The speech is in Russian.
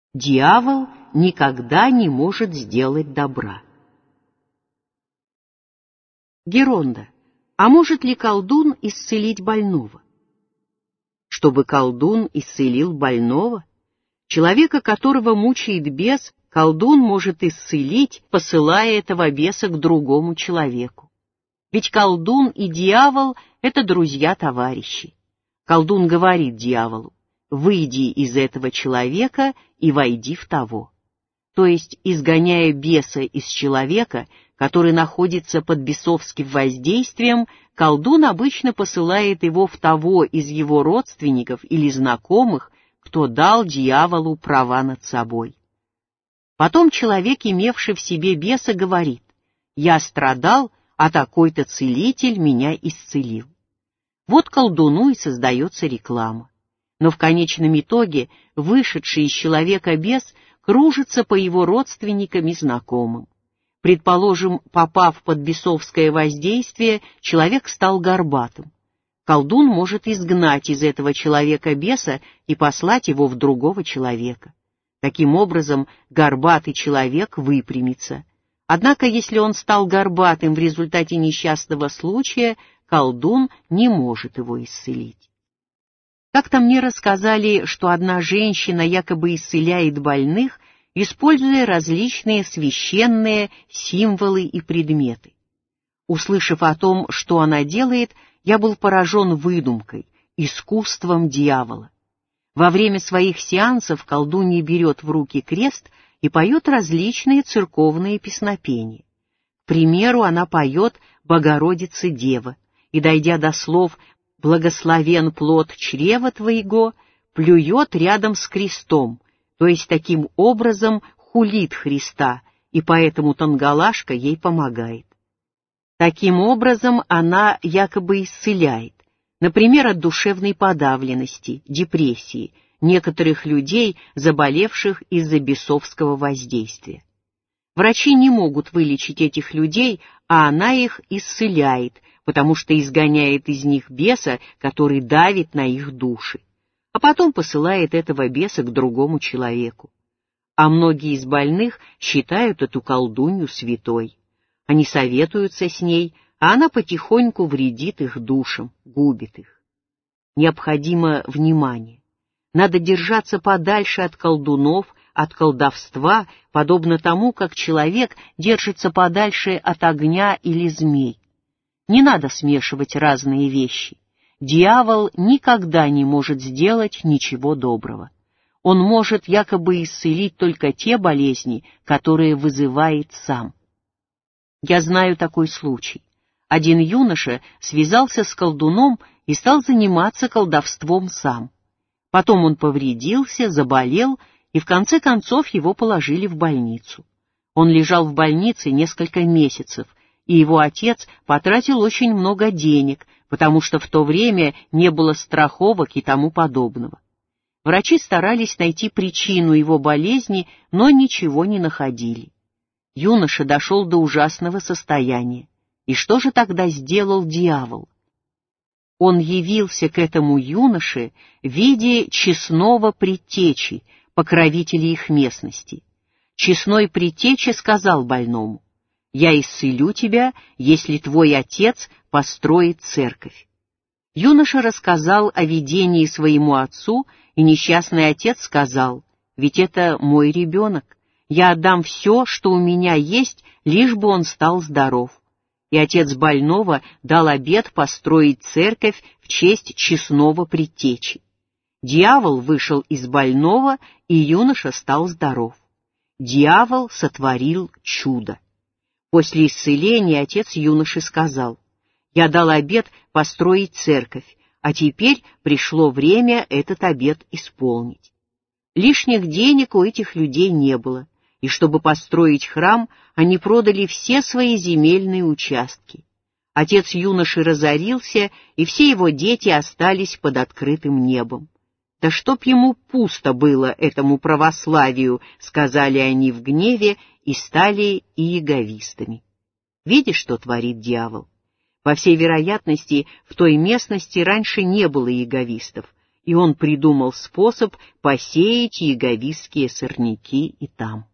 Дьявол никогда не может сделать добра. Геронда. А может ли колдун исцелить больного? Чтобы колдун исцелил больного? Человека, которого мучает бес, колдун может исцелить, посылая этого беса к другому человеку. Ведь колдун и дьявол — это друзья-товарищи. Колдун говорит дьяволу: «Выйди из этого человека и войди в того». То есть, изгоняя беса из человека, который находится под бесовским воздействием, колдун обычно посылает его в того из его родственников или знакомых, кто дал дьяволу права над собой. Потом человек, имевший в себе беса, говорит: «Я страдал, а такой-то целитель меня исцелил». Вот колдуну и создается реклама. Но в конечном итоге вышедший из человека бес кружится по его родственникам и знакомым. Предположим, попав под бесовское воздействие, человек стал горбатым. Колдун может изгнать из этого человека беса и послать его в другого человека. Таким образом, горбатый человек выпрямится. Однако, если он стал горбатым в результате несчастного случая, колдун не может его исцелить. Как-то мне рассказали, что одна женщина якобы исцеляет больных, используя различные священные символы и предметы. Услышав о том, что она делает, я был поражен выдумкой, искусством дьявола. Во время своих сеансов колдунья берет в руки крест и поет различные церковные песнопения. К примеру, она поет «Богородице Дева», и, дойдя до слов «Благословен плод чрева твоего», плюет рядом с крестом, то есть таким образом хулит Христа, и поэтому Тангалашка ей помогает. Таким образом она якобы исцеляет, например, от душевной подавленности, депрессии, некоторых людей, заболевших из-за бесовского воздействия. Врачи не могут вылечить этих людей, а она их исцеляет, потому что изгоняет из них беса, который давит на их души, а потом посылает этого беса к другому человеку. А многие из больных считают эту колдунью святой. Они советуются с ней, а она потихоньку вредит их душам, губит их. Необходимо внимание. Надо держаться подальше от колдунов, от колдовства, подобно тому, как человек держится подальше от огня или змей. Не надо смешивать разные вещи. Дьявол никогда не может сделать ничего доброго. Он может якобы исцелить только те болезни, которые вызывает сам. Я знаю такой случай. Один юноша связался с колдуном и стал заниматься колдовством сам. Потом он повредился, заболел, и в конце концов его положили в больницу. Он лежал в больнице несколько месяцев, и его отец потратил очень много денег, потому что в то время не было страховок и тому подобного. Врачи старались найти причину его болезни, но ничего не находили. Юноша дошел до ужасного состояния. И что же тогда сделал дьявол? Он явился к этому юноше в виде честного предтечи, покровителя их местности. Честной предтеча сказал больному: «Я исцелю тебя, если твой отец построит церковь». Юноша рассказал о видении своему отцу, и несчастный отец сказал: «Ведь это мой ребенок. Я отдам все, что у меня есть, лишь бы он стал здоров». И отец больного дал обет построить церковь в честь честного предтечи. Дьявол вышел из больного, и юноша стал здоров. Дьявол сотворил чудо. После исцеления отец юноши сказал: «Я дал обет построить церковь, а теперь пришло время этот обет исполнить». Лишних денег у этих людей не было, и чтобы построить храм, они продали все свои земельные участки. Отец юноши разорился, и все его дети остались под открытым небом. «Да чтоб ему пусто было, этому православию», — сказали они в гневе и стали иеговистами. Видишь, что творит дьявол? По всей вероятности, в той местности раньше не было иеговистов, и он придумал способ посеять яговистские сорняки и там.